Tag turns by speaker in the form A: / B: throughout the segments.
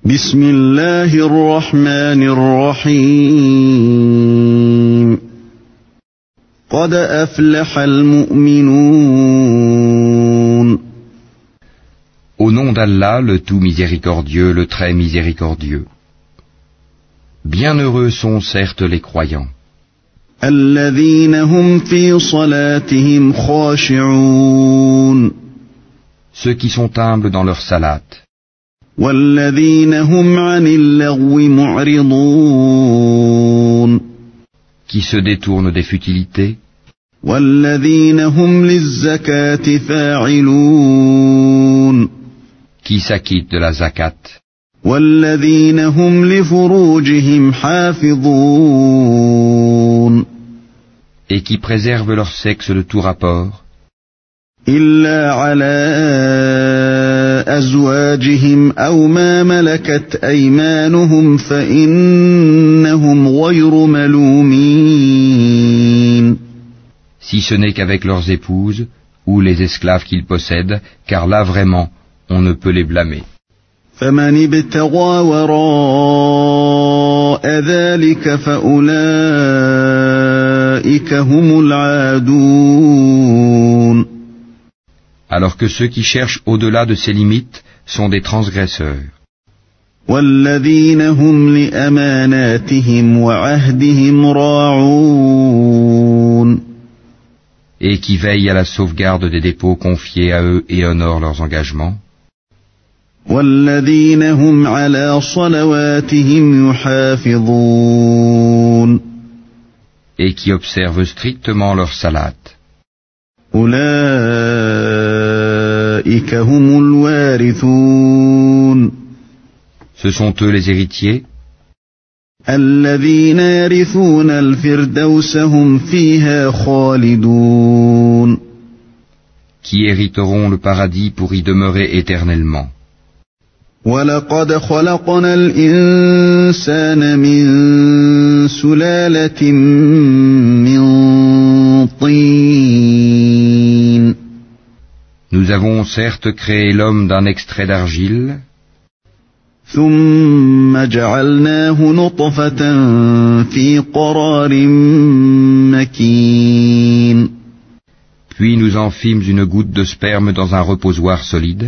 A: بسم الله الرحمن الرحيم قد أفلح المؤمنون
B: Au nom d'Allah, le tout miséricordieux, le très miséricordieux. Bienheureux sont certes les croyants.
A: الذين هم في صلاتهم خاشعون
B: Ceux qui sont humbles dans leur salate.
A: والذين هم عن اللغو معرضون
B: Qui se détournent des futilités.
A: والذين هم للزكاة فاعلون
B: Qui s'acquittent de la zakat.
A: والذين هم لفروجهم حافظون
B: Et qui préservent leur sexe de tout rapport.
A: إلا على أزواجهم أو ما ملكت أيمانهم فإنهم غير ملومين
B: Si ce n'est qu'avec leurs épouses, ou les esclaves qu'ils possèdent, car là vraiment, on ne peut les blâmer.
A: فمن ابتغى وراء ذلك فأولئك هم العادون
B: Alors que ceux qui cherchent au-delà de ces limites sont des transgresseurs.
A: والذين هم لأماناتهم وعهدهم راعون
B: Et qui veillent à la sauvegarde des dépôts confiés à eux et honorent leurs engagements.
A: والذين هم على صلواتهم يحافظون
B: Et qui observent strictement leur salat.
A: أولئك هم الوارثون
B: Ce sont eux les héritiers,
A: الذين يرثون الفردوس هم فيها خالدون
B: qui hériteront le paradis pour y demeurer éternellement.
A: ولقد خلقنا الإنسان من سلالة من طين
B: Nous avons certes créé l'homme d'un extrait d'argile,
A: ثم جعلناه نطفة في قرار مكين
B: puis nous en fîmes une goutte de sperme dans un reposoir solide,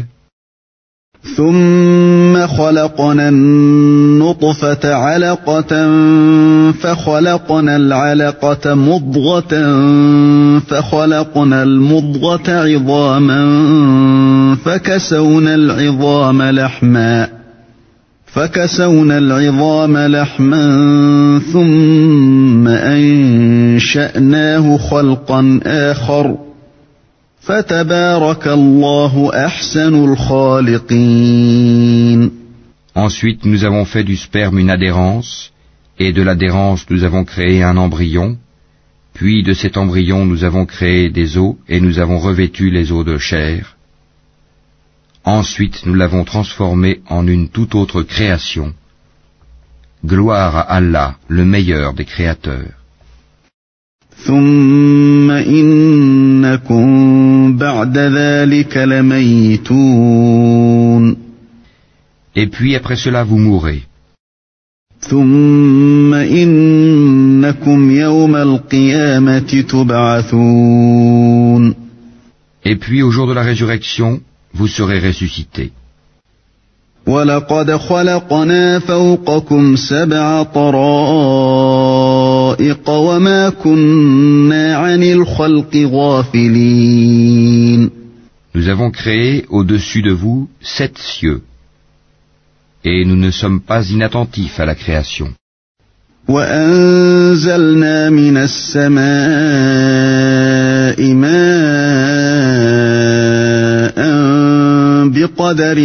A: ثم خلقنا النطفة علقة فخلقنا العلقة مضغة فخلقنا المضغة عظاما فكسونا العظام لحما ثم أنشأناه خلقا آخر فتبارك الله أحسن الخالقين.
B: Ensuite nous avons fait du sperme une adhérence, et de l'adhérence nous avons créé un embryon, puis de cet embryon nous avons créé des os et nous avons revêtu les os de chair. Ensuite nous l'avons transformé en une toute autre création. Gloire à Allah, le meilleur des créateurs.
A: ثم إنكم بعد ذلك لميتون
B: Et puis après cela vous mourrez.
A: ثم إنكم يوم القيامة تبعثون
B: Et puis au jour de la résurrection, vous serez ressuscités.
A: ولقد خلقنا فوقكم 7 طرائق وما كنا عن الخلق غافلين.
B: Nous avons créé au-dessus de vous 7 cieux, et nous ne sommes pas inattentifs à la création.
A: وأنزلنا من السماء ماء بقدر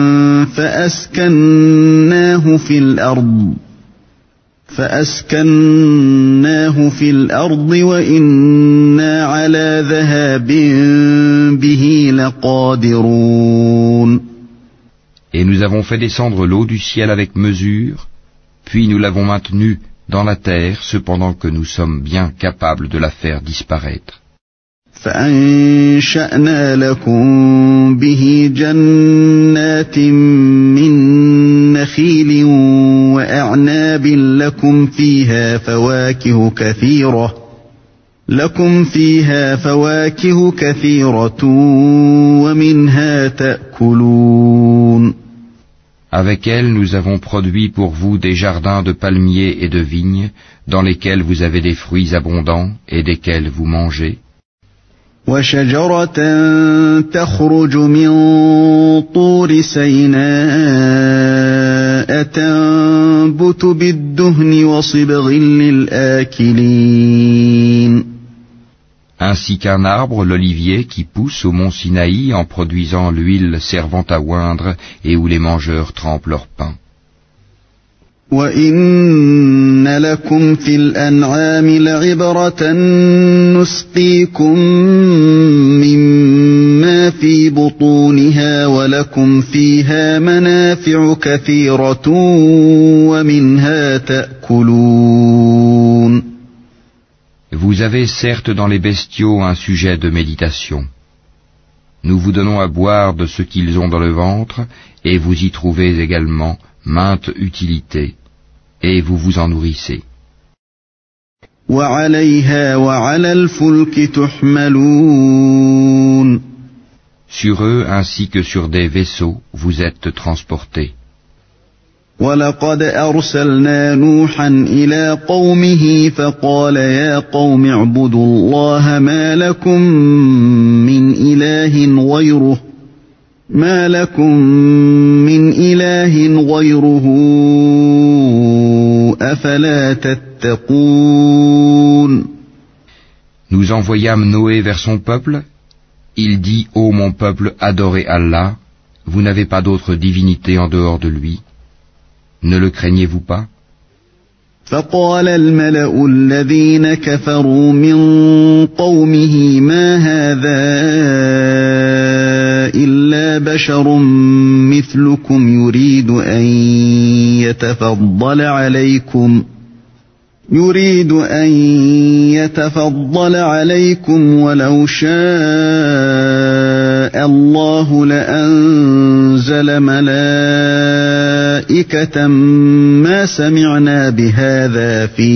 A: فأسكناه في الأرض وإنا على ذهاب به لقادرون.
B: Et nous avons fait descendre l'eau du ciel avec mesure, puis nous l'avons maintenue dans la terre, cependant que nous sommes bien capables de la faire disparaître.
A: فأنشأنا لكم به جنات من نخيل وأعناب لكم فيها فواكه كثيرة ومنها تأكلون.
B: Avec elle, nous avons produit pour vous des jardins de palmiers et de vignes, dans lesquels vous avez des fruits abondants et desquels vous mangez.
A: وشجرة تخرج من طور سيناء تنبت بالدهن وصبغ للآكلين.
B: Ainsi qu'un arbre, l'olivier, qui pousse au mont Sinaï en produisant l'huile servant à oindre et où les mangeurs trempent leur pain.
A: وَإِنَّ لَكُمْ فِي الْأَنْعَامِ لَعِبْرَةً نُسْقِيكُم مِّمَّا فِي بُطُونِهَا وَلَكُمْ فِيهَا مَنَافِعُ كَثِيرَةٌ وَمِنْهَا تَأْكُلُونَ.
B: Vous avez certes dans les bestiaux un sujet de méditation. Nous vous donnons à boire de ce qu'ils ont dans le ventre, et vous y trouvez également maintes utilités, et vous vous en nourrissez.
A: وَعَلَيْهَا وَعَلَى الْفُلْكِ تُحْمَلُونَ.
B: Sur eux ainsi que sur des vaisseaux, vous êtes transportés.
A: وَلَقَدْ أَرْسَلْنَا نُوحًا إِلَى قَوْمِهِ فَقَالَ يَا قَوْمِ اعْبُدُوا اللَّهَ مَا لَكُمْ مِنْ إِلَٰهٍ غَيْرُهُ أَفَلَا تَتَّقُونَ.
B: Nous envoyâmes Noé vers son peuple. Il dit, ô mon peuple, adorez Allah, vous n'avez pas d'autre divinité en dehors de lui. Ne le craignez-vous pas?
A: فقال الملأ الذين كفروا من قومه ما هذا إلا بشر مثلكم يريد أن يتفضل عليكم ولو شاء الله لأنزل ملائكة ما سمعنا بهذا في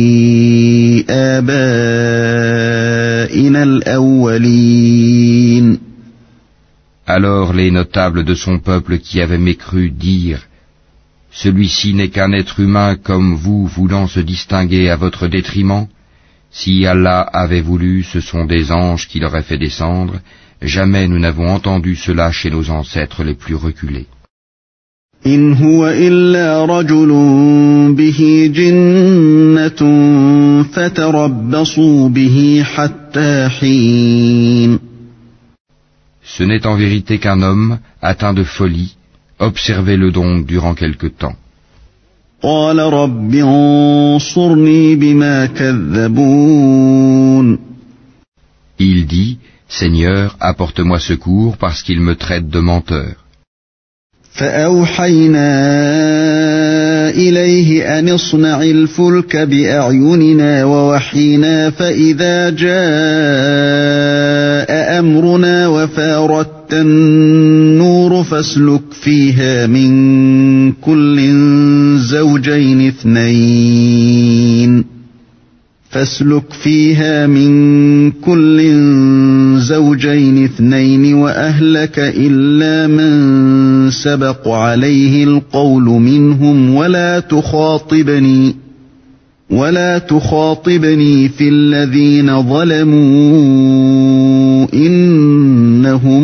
A: آبائنا الأولين.
B: Alors les notables de son peuple qui avaient mécru dirent, celui-ci n'est qu'un être humain comme vous voulant se distinguer à votre détriment. Si Allah avait voulu, ce sont des anges qui l'auraient fait descendre. Jamais nous n'avons entendu cela chez nos ancêtres les plus reculés.
A: إن هو إلا رجل به جنة فتربصوا به حتى حين.
B: Ce n'est en vérité qu'un homme atteint de folie. Observez-le donc durant quelque temps.
A: قال رب انصرني بما كذبون.
B: Il dit, Seigneur, apporte-moi secours parce qu'il me traite de menteur.
A: فأوحينا إليه أن اصنع الفلك بأعيننا ووحينا فإذا جاء أمرنا وفارت النور فاسلك فيها من كل زوجين اثنين وأهلك إلا من سبق عليه القول منهم ولا تخاطبني في الذين ظلموا إنهم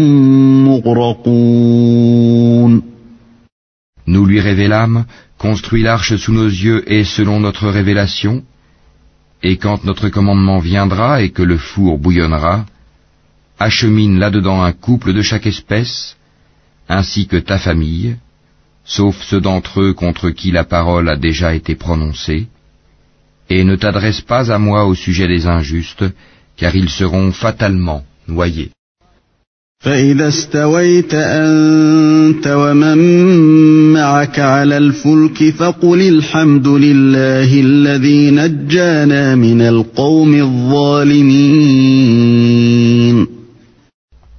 A: مغرقون.
B: Nous lui révélâmes, construis l'arche sous nos yeux et selon notre révélation, et quand notre commandement viendra et que le four bouillonnera, achemine là-dedans un couple de chaque espèce, ainsi que ta famille, sauf ceux d'entre eux contre qui la parole a déjà été prononcée, et ne t'adresse pas à moi au sujet des injustes, car ils seront fatalement noyés.
A: فإذا استويت أنت ومن معك على الفلك فقل الحمد لله الذي نجانا من القوم الظالمين.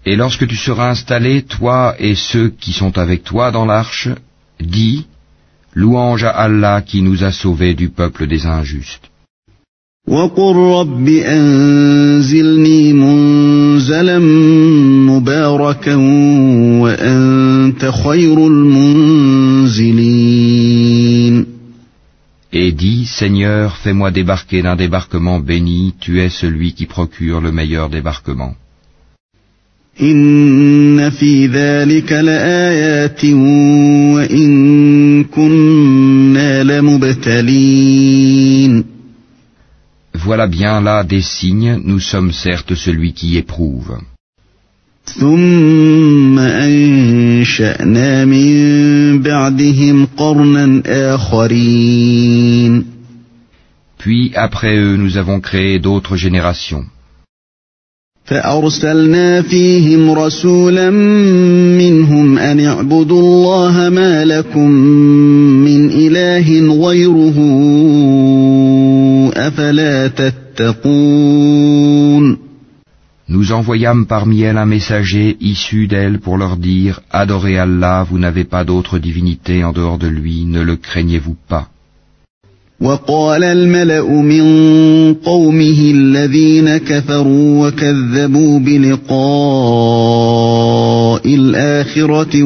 B: Et lorsque tu seras installé, toi et ceux qui sont avec toi dans l'arche, dis, louange à Allah qui nous a sauvés du peuple des injustes.
A: وَقُلْ رَبِّ أَنزِلْنِي مُنزَلًا مُبَارَكًا وَأَنْتَ خَيْرُ الْمُنزِلِينَ.
B: Et dis, Seigneur, fais-moi débarquer d'un débarquement béni, tu es celui qui procure le meilleur débarquement.
A: إِنَّ فِي ذَلِكَ لَآيَاتٍ وَإِن كُنَّا لَمُبْتَلِينَ.
B: Voilà bien là des signes, nous sommes certes celui qui éprouve.
A: ثُمَّ أَنشَأْنَا مِن بَعْدِهِمْ قَرْنًا آخَرِينَ.
B: Puis après eux, nous avons créé d'autres générations.
A: فَأَرْسَلْنَا فِيهِمْ رَسُولًا مِّنْهُمْ أَنِ اعْبُدُوا اللَّهَ مَا لَكُم مِّنْ إِلَٰهٍ غَيْرُهُ أَفَلَا تَتَّقُونَ.
B: Nous envoyâmes parmi elles un messager issu d'elle pour leur dire, adorez Allah, vous n'avez pas d'autre divinité en dehors de lui, ne le craignez-vous pas.
A: وقال الملأ من قومه الذين كفروا وكذبوا بلقاء الآخرة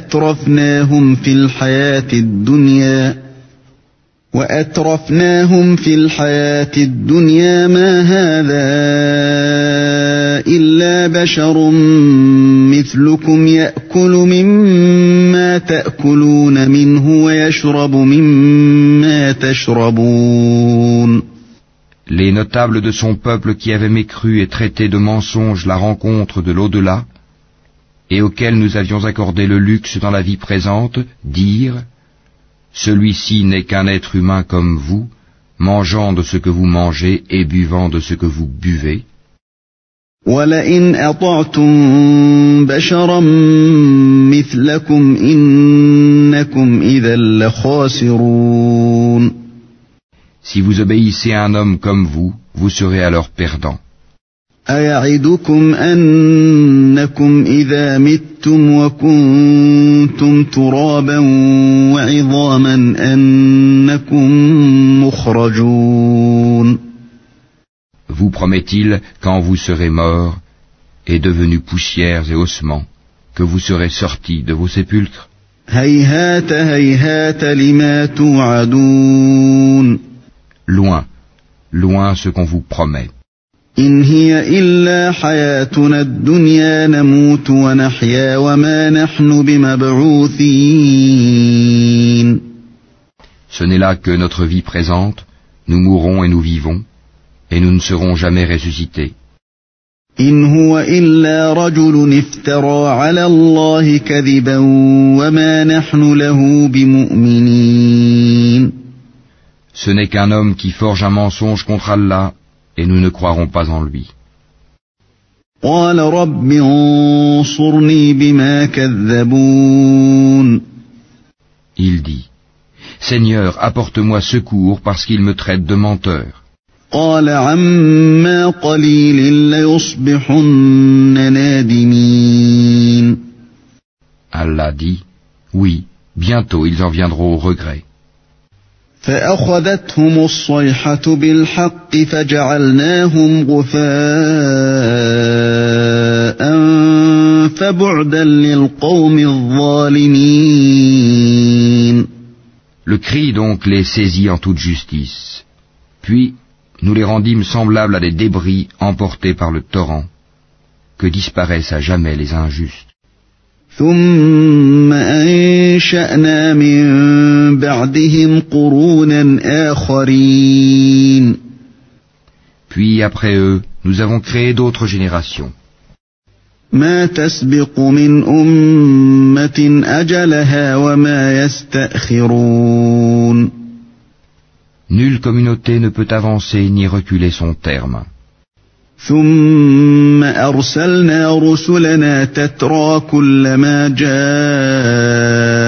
A: وأترفناهم في الحياة الدنيا ما هذا إلا بشر مثلكم يأكل مما تأكلون منه ويشرب مما تشربون.
B: Les notables de son peuple qui avaient mécru et traité de mensonge la rencontre de l'au-delà, et auxquels nous avions accordé le luxe dans la vie présente, dirent, celui-ci n'est qu'un être humain comme vous, mangeant de ce que vous mangez et buvant de ce que vous buvez.
A: وَلَئِنْ أَطَعْتُمْ بَشَرًا مِثْلَكُمْ إِنَّكُمْ إِذًا لَخَاسِرُونَ.
B: Si vous obéissez à un homme comme vous, vous serez alors perdant.
A: أَيَعِدُكُمْ أَنَّكُمْ إِذَا مِتُّمْ وَكُنْتُمْ تُرَابًا وَعِظَامًا أَنَّكُمْ مُخْرَجُونَ.
B: Vous promet-il, quand vous serez morts et devenus poussières et ossements, que vous serez sortis de vos sépulcres?
A: هَيْهَاتَ هَيْهَاتَ لِمَا تُوعَدُونَ.
B: Loin, loin ce qu'on vous promet.
A: إِنْ هِيَ إِلَّا حَيَاتُنَا الدُّنْيَا نَمُوتُ وَنَحْيَا وَمَا نَحْنُ بِمَبْعُوثِينَ.
B: Ce n'est là que notre vie présente, nous mourons et nous vivons, et nous ne serons jamais ressuscités.
A: إِنْ هُوَ إِلَّا رَجُلٌ افْتَرَىٰ عَلَى اللَّهِ كَذِبًا وَمَا نَحْنُ لَهُ بِمُؤْمِنِينَ.
B: Ce n'est qu'un homme qui forge un mensonge contre Allah, et nous ne croirons pas en lui.
A: قَالَ رَبِّ انصُرْنِي بِمَا كَذَّبُونِ.
B: Il dit, Seigneur, apporte-moi secours parce qu'ils me traitent de menteur.
A: قَالَ عَمَّا قَلِيلٍ لَيُصْبِحُنَّ نَادِمِينَ.
B: Allah dit, oui, bientôt ils en viendront au regret.
A: فَأَخَذَتْهُمُ الصَّيْحَةُ بِالْحَقِّ فَجَعَلْنَاهُمْ غُثَاءً فَبُعْدًا لِلْقَوْمِ الظَّالِمِينَ.
B: Le cri donc les saisit en toute justice. Puis, nous les rendîmes semblables à des débris emportés par le torrent, que disparaissent à jamais les injustes.
A: ثُمَّ أَنشَأْنَا مِن بَعْدِهِمْ قُرُونًا آخَرِينَ.
B: Puis après eux, nous avons créé d'autres générations.
A: مَا تَسْبِقُ مِنْ أُمَّةٍ أَجَلَهَا وَمَا يَسْتَأْخِرُونَ.
B: Nulle communauté ne peut avancer ni reculer son terme.
A: ثُمَّ أَرْسَلْنَا رُسُلَنَا تَتْرَىٰ كُلَّمَا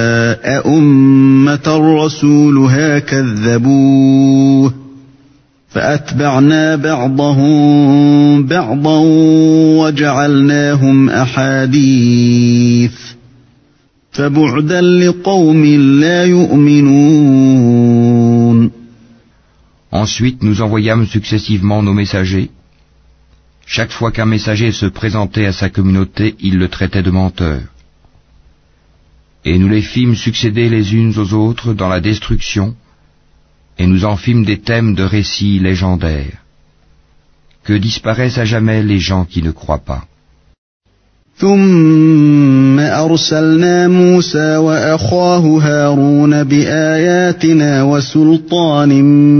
A: جَاءَ أُمَّةً رَّسُولُهَا كَذَّبُوهُ فأتبعنا بعضهم بعضا وجعلناهم أحاديث فبعدا لقوم لا يؤمنون.
B: Ensuite nous envoyâmes successivement nos messagers. Chaque fois qu'un messager se présentait à sa communauté, il le traitait de menteur. Et nous les fîmes succéder les unes aux autres dans la destruction, et nous en fîmes des thèmes de récits légendaires. Que disparaissent à jamais les gens qui ne croient pas.
A: ثم أرسلنا موسى وأخاه هارون بآياتنا وسلطان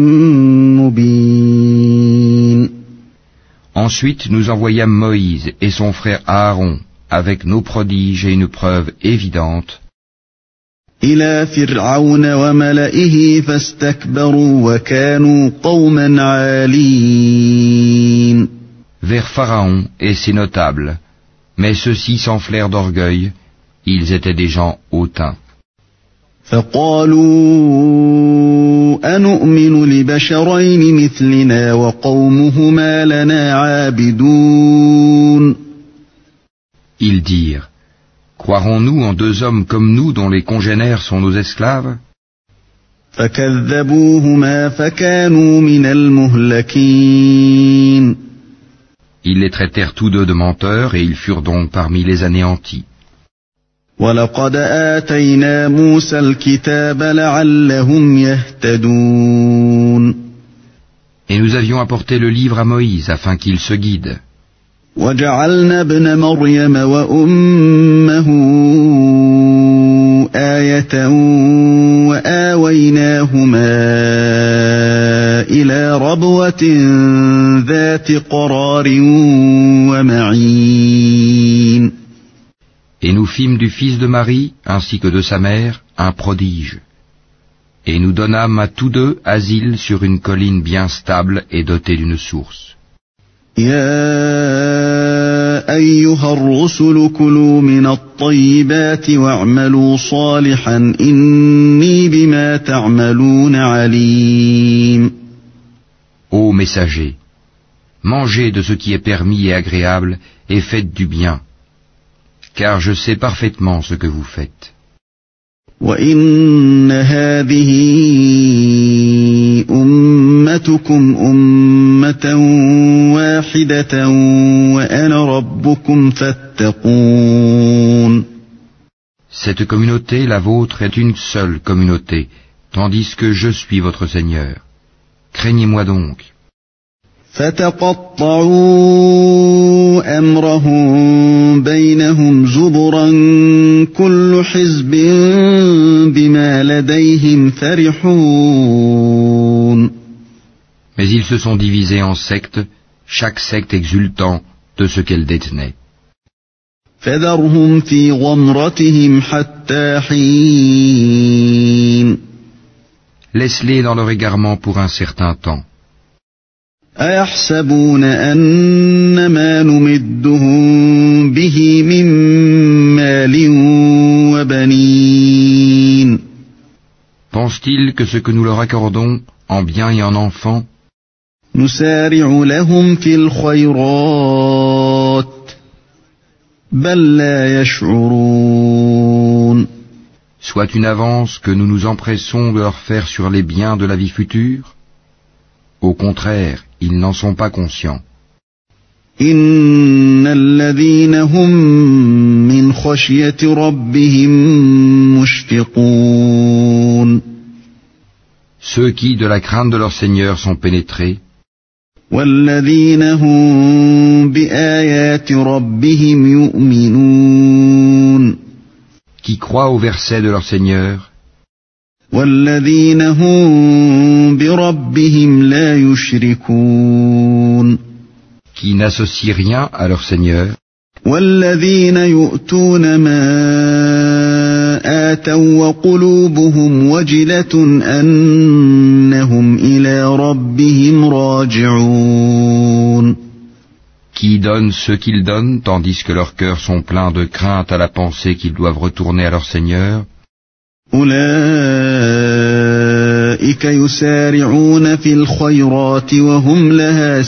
A: مبين.
B: Ensuite nous envoyâmes Moïse et son frère Aaron avec nos prodiges et une preuve évidente
A: إلى فرعون وملئه فاستكبروا وكانوا قوما عالين.
B: vers Pharaon et ses notables, mais ceux-ci s'enflèrent d'orgueil, ils étaient des gens hautains.
A: فقالوا أنؤمن لبشرين مثلنا وقومهما لنا عابدون.
B: Ils dirent, croirons-nous en deux hommes comme nous dont les congénères sont nos esclaves?
A: فكذبوهما فكانوا من المهلكين.
B: Ils les traitèrent tous deux de menteurs et ils furent donc parmi les anéantis.
A: وَلَقَدْ آتَيْنَا مُوسَى الْكِتَابَ لَعَلَّهُمْ يَهْتَدُونَ.
B: Et nous avions apporté le livre à Moïse afin qu'il se guide.
A: وَجَعَلْنَا ابْنَ مَرْيَمَ وَأُمَّهُ آيَةً وَآوَيْنَاهُمَا إِلَى رَبْوَةٍ ذَاتِ قَرَارٍ وَمَعِينٍ.
B: Et nous fîmes du fils de Marie, ainsi que de sa mère, un prodige. Et nous donnâmes à tous deux asile sur une colline bien stable et dotée d'une source.
A: يا أيها الرسل كلوا من الطيبات واعملوا صالحا إني بما تعملون عليم.
B: Ô messagers, mangez de ce qui est permis et agréable et faites du bien, car je sais parfaitement ce que vous faites.
A: وإن هذه أمتكم أمة واحدة وأنا ربكم فاتقون.
B: Cette communauté, la vôtre, est une seule communauté, tandis que je suis votre Seigneur. Craignez-moi donc.
A: فتقطعوا أمرهم بينهم زبرا كل حزب بما لديهم فرحون.
B: Mais ils se sont divisés en sectes, chaque secte exultant de ce qu'elle détenait.
A: فذرهم في غمرتهم حتى حين.
B: Laisse-les dans leur égarement pour un certain temps.
A: أيحسبون أن ما نمدهم به من مال وبنين.
B: Pense-t-il que ce que nous leur accordons, en biens et en enfants,
A: نسارع لهم في الخيرات بل لا يشعرون.
B: soit une avance que nous nous empressons de leur faire sur les biens de la vie future? Au contraire, ils n'en sont pas conscients.
A: إن الذين هم من خشية ربهم مشفقون.
B: Ceux qui, de la crainte de leur Seigneur, sont pénétrés,
A: والذين هم بآيات ربهم يؤمنون.
B: qui croient au verset de leur Seigneur,
A: والذين هم بربهم لا يشركون.
B: qui n'associent rien à leur Seigneur,
A: والذين يؤتون ما آتوا وقلوبهم وجلة أنهم إلى ربهم راجعون.
B: qui donnent ce qu'ils donnent, tandis que leurs cœurs sont pleins de crainte à la pensée qu'ils doivent retourner à leur Seigneur.
A: أولئك أولئك يسارعون في الخيرات وهم لها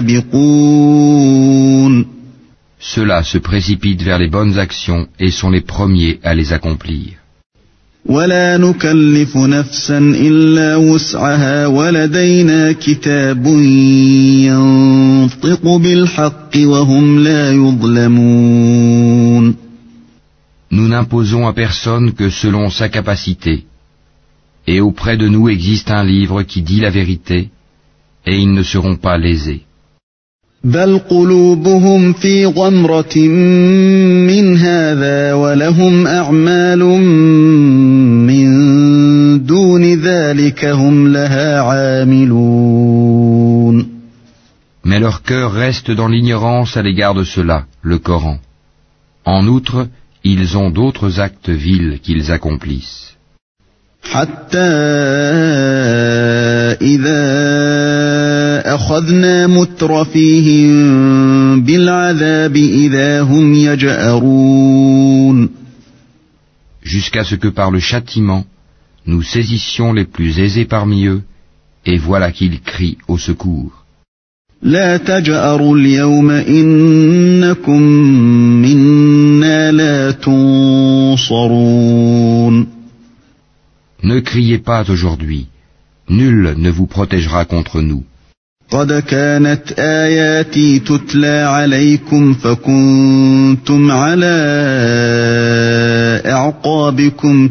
A: سابقون.
B: Ceux-là se précipitent vers les bonnes actions et sont les premiers à les accomplir.
A: ولا نكلف نفسا إلا وسعها ولدينا كتاب ينطق بالحق وهم لا يظلمون.
B: Nous n'imposons à personne que selon sa capacité, et auprès de nous existe un livre qui dit la vérité, et ils ne seront pas lésés.
A: بل قلوبهم في غمرة من هذا ولهم أعمال من دون ذلك هم لها عاملون.
B: Mais leur cœur reste dans l'ignorance à l'égard de cela, le Coran. En outre, ils ont d'autres actes vils qu'ils accomplissent.
A: حتى إذا أخذنا مترفيهم بالعذاب إذا هم يجأرون.
B: Jusqu'à ce que par le châtiment, nous saisissions les plus aisés parmi eux, et voilà qu'ils crient au secours.
A: لا تجأروا اليوم إنكم منا لا تنصرون.
B: Ne criez pas aujourd'hui, nul ne vous protégera contre nous.
A: قد كانت آياتي تتلى عليكم فكنتم على أعقابكم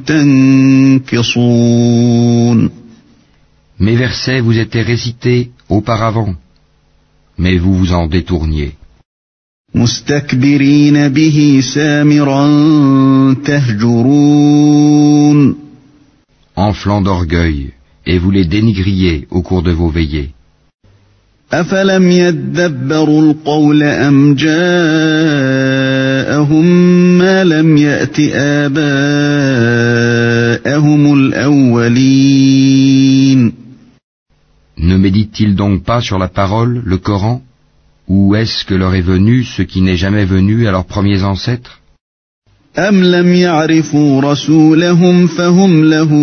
A: تنكصون.
B: Mes versets vous étaient récités auparavant, mais vous vous en détourniez.
A: مستكبرين به سامرا تهجرون.
B: Enflants d'orgueil, et vous les dénigriez au cours de vos veillées.
A: أفلم يدبروا القول أم جاءهم ما لم يأت آباءهم الأولين.
B: Ne médite-t-il donc pas sur la parole, le Coran, ou est-ce que leur est venu ce qui n'est jamais venu à leurs premiers ancêtres?
A: أم لم يعرفوا رسولهم فهم له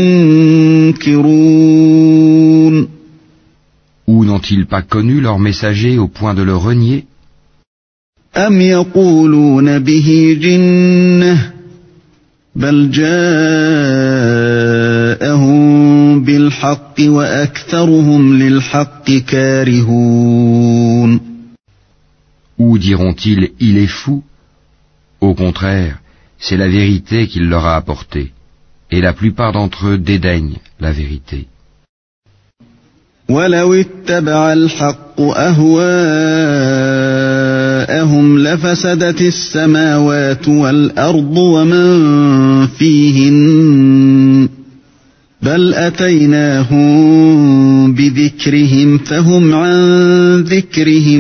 A: منكرون.
B: Ou n'ont-ils pas connu leur messager au point de le renier?
A: أم يقولون به جنة بل جاءهم بالحق وأكثرهم للحق كارهون.
B: Ou diront-ils, il est fou? Au contraire, c'est la vérité qu'il leur a apportée, et la plupart d'entre eux dédaignent la vérité.
A: ولو اتبع الحق أهواءهم لفسدت السماوات والأرض ومن فيهن بل أتيناهم بذكرهم فهم عن ذكرهم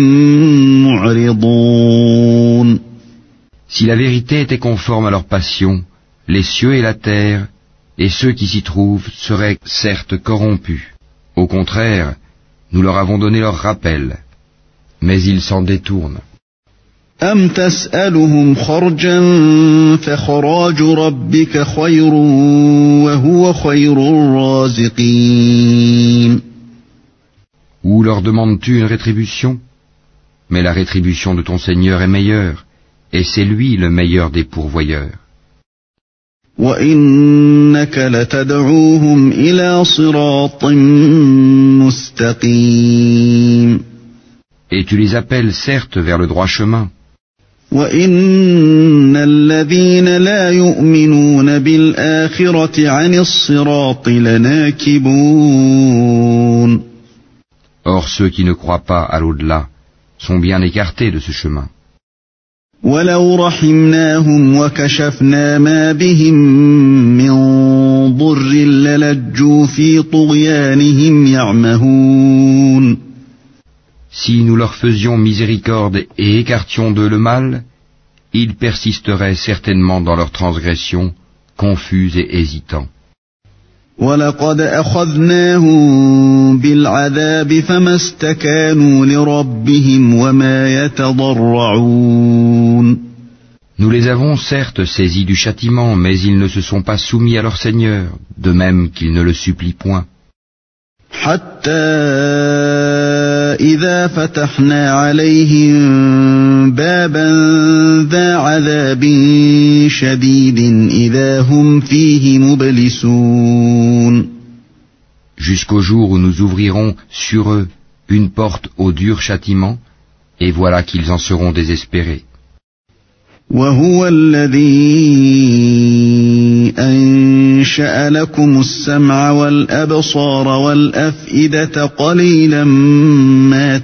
A: معرضون.
B: Si la vérité était conforme à leur passion, les cieux et la terre, et ceux qui s'y trouvent, seraient certes corrompus. Au contraire, nous leur avons donné leur rappel, mais ils s'en détournent.
A: أم تسألهم خرجا فخراج ربك خير وهو خير الرازقين.
B: Ou leur demandes-tu une rétribution? Mais la rétribution de ton Seigneur est meilleure, et c'est lui le meilleur des pourvoyeurs.
A: وإنك لتدعوهم إلى صراط مستقيم.
B: Et tu les appelles certes vers le droit chemin.
A: وإن الذين لا يؤمنون بالآخرة عن الصراط لناكبون.
B: Or ceux qui ne croient pas à l'au-delà sont bien écartés de ce chemin.
A: ولو رحمناهم وكشفنا ما بهم من ضر للجوا في طغيانهم يعمهون.
B: Si nous leur faisions miséricorde et écartions d'eux le mal, ils persisteraient certainement dans leur transgression, confus et hésitants.
A: وَلَقَدْ أَخَذْنَاهُمْ بِالْعَذَابِ فَمَا اسْتَكَانُوا لِرَبِّهِمْ وَمَا يَتَضَرَّعُونَ.
B: Nous les avons certes saisis du châtiment, mais ils ne se sont pas soumis à leur Seigneur, de même qu'ils ne le supplient point.
A: حتى إذا فتحنا عليهم بابا ذا عذاب شديد إذا هم فيه مبلسون.
B: Jusqu'au jour où nous ouvrirons sur eux une porte au dur châtiment, et voilà qu'ils en seront désespérés.
A: وهو الذي أنشأ لكم السمع والأبصار والأفئدة قليلا ما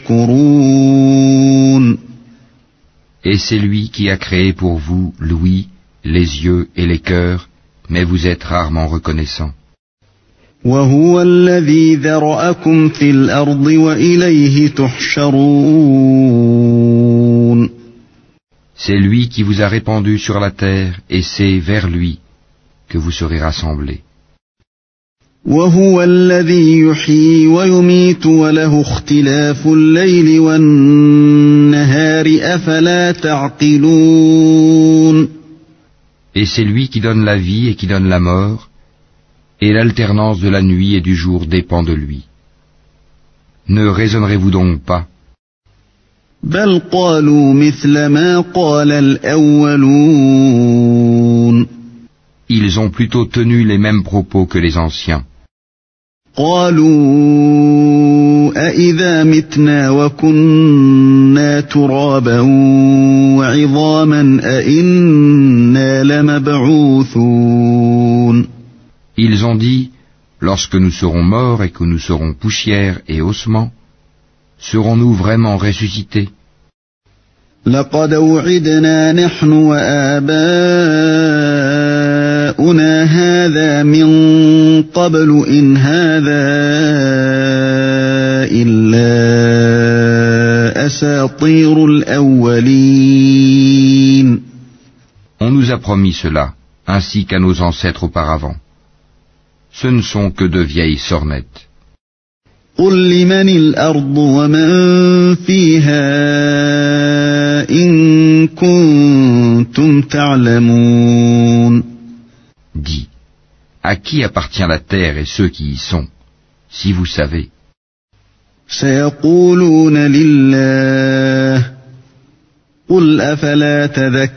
A: تشكرون.
B: Et c'est lui qui a créé pour vous l'ouïe, les yeux et les cœurs, mais vous êtes rarement reconnaissants.
A: وهو الذي ذرأكم في الأرض وإليه تحشرون.
B: C'est lui qui vous a répandu sur la terre, et c'est vers lui que vous serez rassemblés.
A: وهو الذي يحيي ويميت وله اختلاف الليل والنهار أفلا تعقلون.
B: Et c'est lui qui donne la vie et qui donne la mort, et l'alternance de la nuit et du jour dépend de lui. Ne raisonnerez-vous donc pas?
A: بل قالوا مثل ما قال الأولون.
B: Ils ont plutôt tenu les mêmes propos que les anciens.
A: قالوا أإذا متنا وكنا ترابا وعظاما أإنا لمبعوثون.
B: Ils ont dit, lorsque nous serons morts et que nous serons poussière et ossements, serons-nous vraiment ressuscités?
A: لقد وعدنا نحن وآباؤنا هذا من قبل إن هذا إلا أساطير الأولين.
B: On nous a promis cela, ainsi qu'à nos ancêtres auparavant. Ce ne sont que de vieilles sornettes.
A: قل لمن الأرض ومن فيها إن كنتم تعلمون.
B: Dis, à qui appartient la terre et ceux qui y sont, si vous savez?
A: سيقولون لله قل أفلا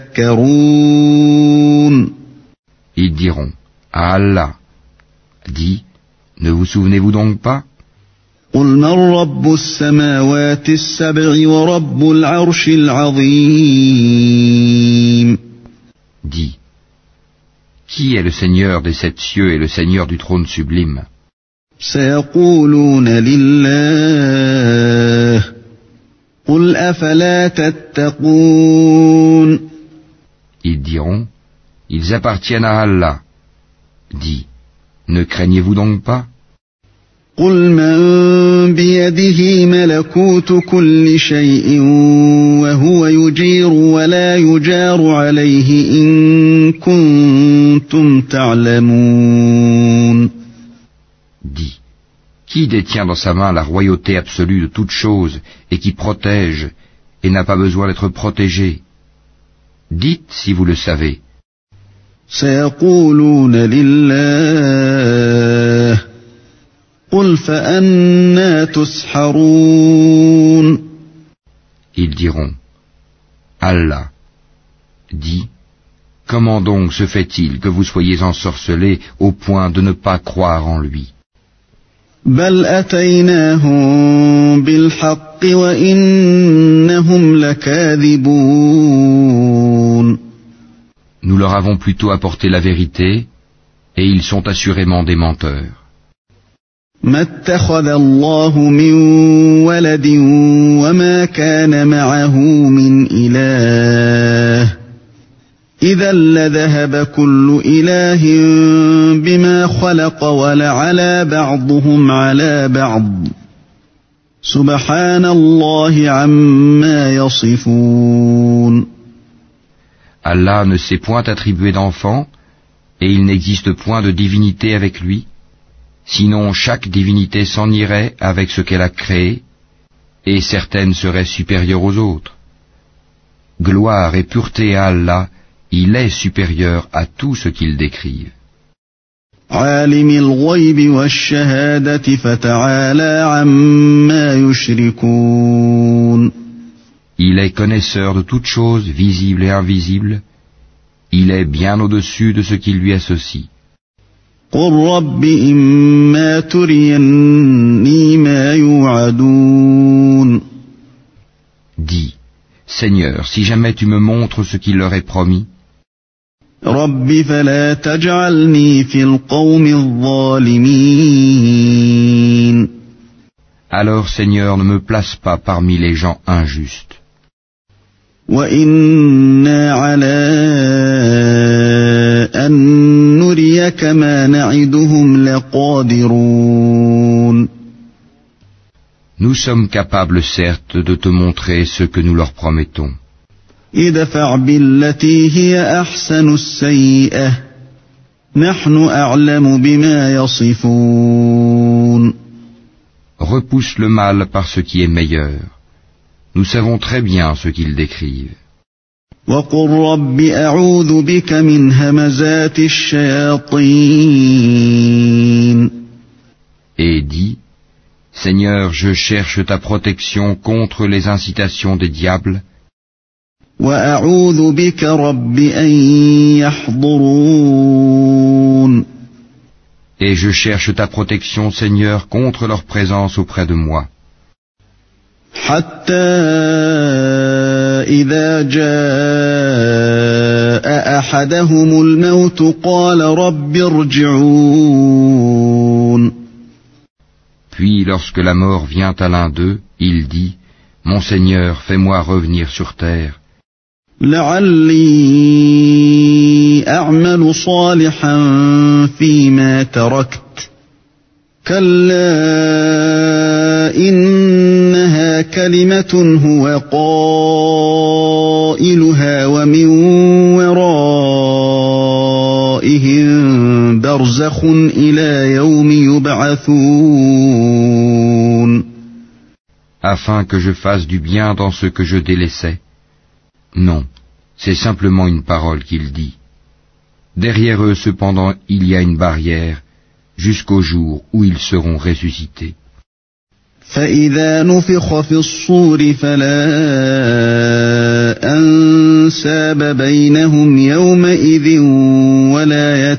A: تذكرون.
B: Ils diront, à Allah. Dis, ne vous souvenez-vous donc pas?
A: قل من رب السماوات السبع ورب العرش العظيم.
B: Dis, qui est le Seigneur des 7 cieux et le Seigneur du trône sublime?
A: سيقولون لله قل أفلا تتقون.
B: Ils diront, ils appartiennent à Allah. Dis, ne craignez-vous donc pas?
A: قل من بيده ملكوت كل شيء وهو يجير ولا يجار عليه إن كنتم تعلمون.
B: Dis, qui détient dans sa main la royauté absolue de toutes choses et qui protège et n'a pas besoin d'être protégé? Dites si vous le savez.
A: سيقولون لله قل فأنى تسحرون.
B: Ils diront, Allah. Dis, comment donc se fait-il que vous soyez ensorcelés au point de ne pas croire en lui?
A: بل أتيناهم بالحق وإنهم لكاذبون.
B: Nous leur avons plutôt apporté la vérité, et ils sont assurément des menteurs.
A: ما اتخذ الله من ولد وما كان معه من إله إذا لذهب كل إله بما خلق ولعلى بعضهم على بعض سبحان الله عما يصفون.
B: Allah ne s'est point attribué d'enfant, et il n'existe point de divinité avec lui, sinon chaque divinité s'en irait avec ce qu'elle a créé, et certaines seraient supérieures aux autres. Gloire et pureté à Allah, il est supérieur à tout ce qu'ils décrivent.
A: عالم الغيب والشهادة فتعالى عما يشركون.
B: Il est connaisseur de toutes choses, visibles et invisibles. Il est bien au-dessus de ce qui lui associe.
A: قل رب إما تريني ما يوعدون.
B: Dis, Seigneur, si jamais tu me montres ce qu'il leur est promis,
A: رب فلا تجعلني في القوم الظالمين. Alors
B: Seigneur, ne me place pas parmi les gens injustes.
A: وإنا على أن نريك ما نعدهم لقادرون.
B: Nous sommes capables, certes, de te montrer ce que nous leur promettons.
A: ادفع بالتي هي أحسن السيئة نحن أعلم بما يصفون.
B: Repousse le mal par ce qui est meilleur. Nous savons très bien ce qu'ils décrivent.
A: وقل رب أعوذ بك من همزات الشياطين.
B: Et dis, Seigneur, je cherche ta protection contre les incitations des diables,
A: وأعوذ بك رب أن يحضرون.
B: et je cherche ta protection, Seigneur, contre leur présence auprès de moi.
A: حتى إذا جاء أحدهم الموت قال رب ارجعون.
B: Puis, lorsque la mort vient à l'un d'eux, il dit, Mon Seigneur, fais-moi revenir sur terre,
A: لعلي أعمل صالحا فيما تركت كلا إنها كلمة هو قائلها ومن ورائهم برزخ إلى يوم يبعثون.
B: afin que je fasse du bien dans ce que je délaissais. Non, c'est simplement une parole qu'il dit. Derrière eux, cependant, il y a une barrière, jusqu'au jour où ils seront ressuscités.
A: فإذا نفخ في الصور فلا أنساب بينهم يومئذ ولا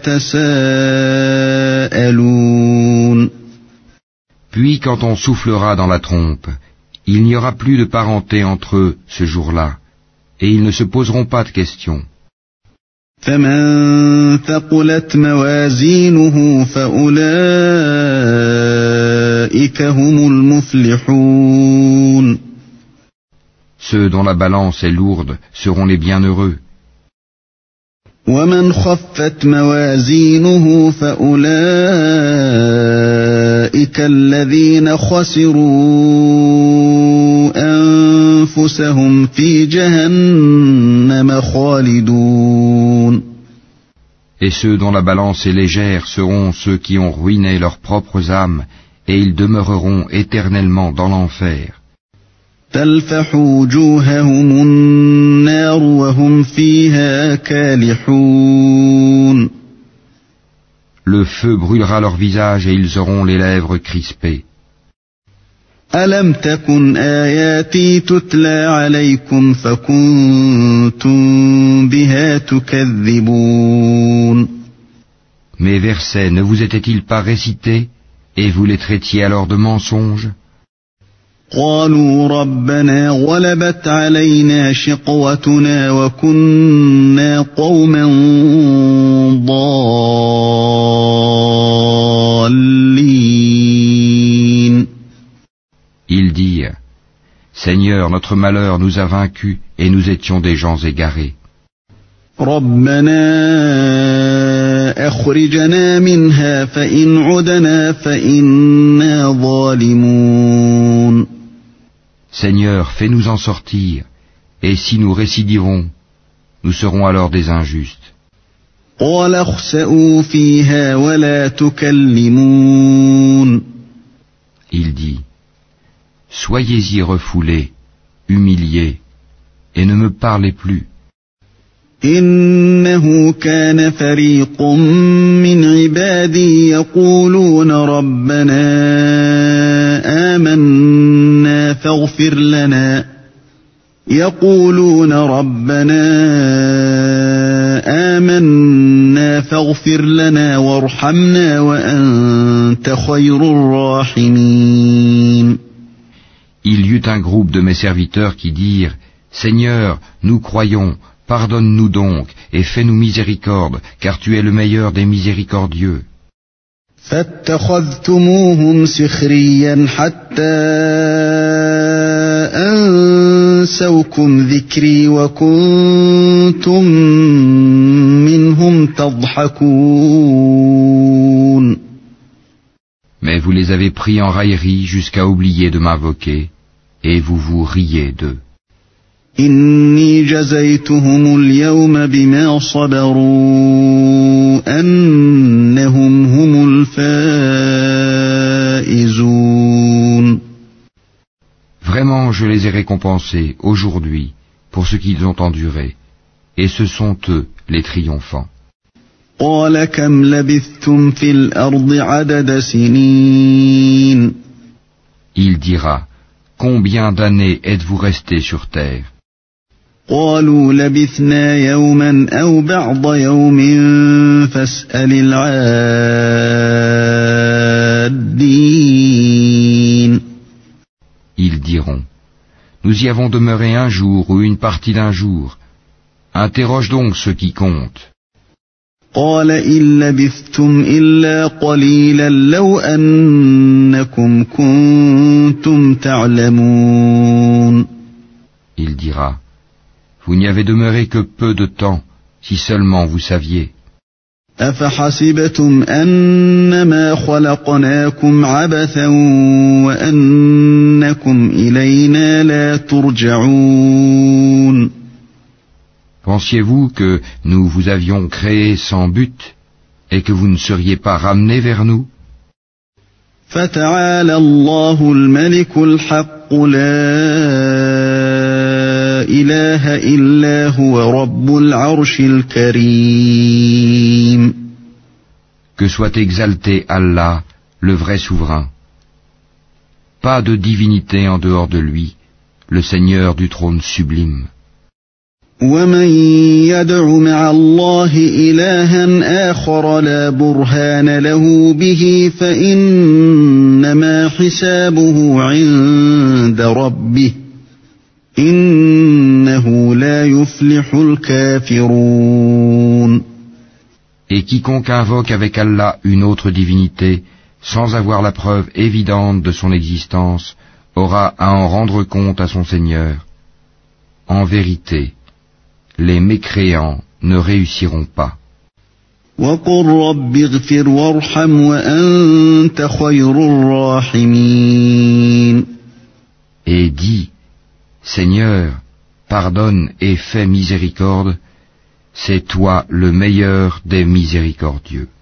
A: يتساءلون.
B: Puis quand on soufflera dans la trompe, il n'y aura plus de parenté entre eux ce jour-là, et ils ne se poseront pas de questions.
A: فمن ثقلت موازينه فأولئك هم المفلحون.
B: Ceux dont la balance est lourde seront les bienheureux.
A: ومن خفت موازينه فأولئك الذين خسروا أنفسهم في جهنم خالدون.
B: Et ceux dont la balance est légère seront ceux qui ont ruiné leurs propres âmes, et ils demeureront éternellement dans l'enfer.
A: تلفح وجوههم النار وهم فيها كالحون.
B: Le feu brûlera leur visage et ils auront les lèvres crispées.
A: ألم تكن آياتي تتلى عليكم فكنتم بها تكذبون.
B: Mes versets ne vous étaient-ils pas récités, et vous les traitiez alors de mensonges?
A: قالوا ربنا غلبت علينا شقوتنا وكنا قوما ضالين.
B: Ils dirent, Seigneur, notre malheur nous a vaincus et nous étions des gens égarés.
A: ربنا أخرجنا منها فإن عدنا فإنا ظالمون.
B: Seigneur, fais-nous en sortir, et si nous récidivons, nous serons alors des injustes.
A: قال اخسئوا فيها ولا تكلمون.
B: Il dit, Soyez-y refoulés, humiliés, et ne me parlez plus.
A: إنه كان فريق من عبادي يقولون ربنا آمنا فاغفر لنا وارحمنا وأنت خير الراحمين.
B: Il y eut un groupe de mes serviteurs qui dirent, Seigneur, nous croyons, pardonne-nous donc et fais-nous miséricorde, car tu es le meilleur des miséricordieux.
A: فاتخذتموهم سخريا حتى أنسوكم ذكري وكنتم منهم تضحكون.
B: Mais vous les avez pris en raillerie jusqu'à oublier de m'invoquer, et vous vous riez d'eux.
A: إني جزيتهم اليوم بما صبروا أنهم هم الفائزون.
B: Vraiment, je les ai récompensés aujourd'hui pour ce qu'ils ont enduré, et ce sont eux les triomphants.
A: قال كم لبثتم في الأرض عدد سنين.
B: Il dira, combien d'années êtes-vous restés sur terre?
A: قالوا لبثنا يوما أو بعض يوم فاسأل العادين.
B: Ils diront, nous y avons demeuré un jour ou une partie d'un jour. Interroge donc ceux qui comptent.
A: قال إن لبثتم إلا قليلا لو أنكم كنتم تعلمون.
B: Il dira, vous n'y avez demeuré que peu de temps, si seulement vous saviez.
A: أفحسبتم أنما خلقناكم عبثا وأنكم إلينا لا ترجعون.
B: Pensiez-vous que nous vous avions créé sans but et que vous ne seriez pas ramenés vers nous?
A: فتعالى الله الملك الحق لا إله إلا هو رب العرش الكريم.
B: Que soit exalté Allah, le vrai souverain. Pas de divinité en dehors de lui, le Seigneur du trône sublime.
A: ومن يدع مع الله إلها آخر لا برهان له به فإنما حسابه عند ربه إنه لا يفلح الكافرون.
B: Et quiconque invoque avec Allah une autre divinité, sans avoir la preuve évidente de son existence, aura à en rendre compte à son Seigneur. En vérité, les mécréants ne réussiront pas.
A: وقل رب اغفر وارحم وأنت خير الراحمين.
B: Et dis, Seigneur, pardonne et fais miséricorde, c'est toi le meilleur des miséricordieux.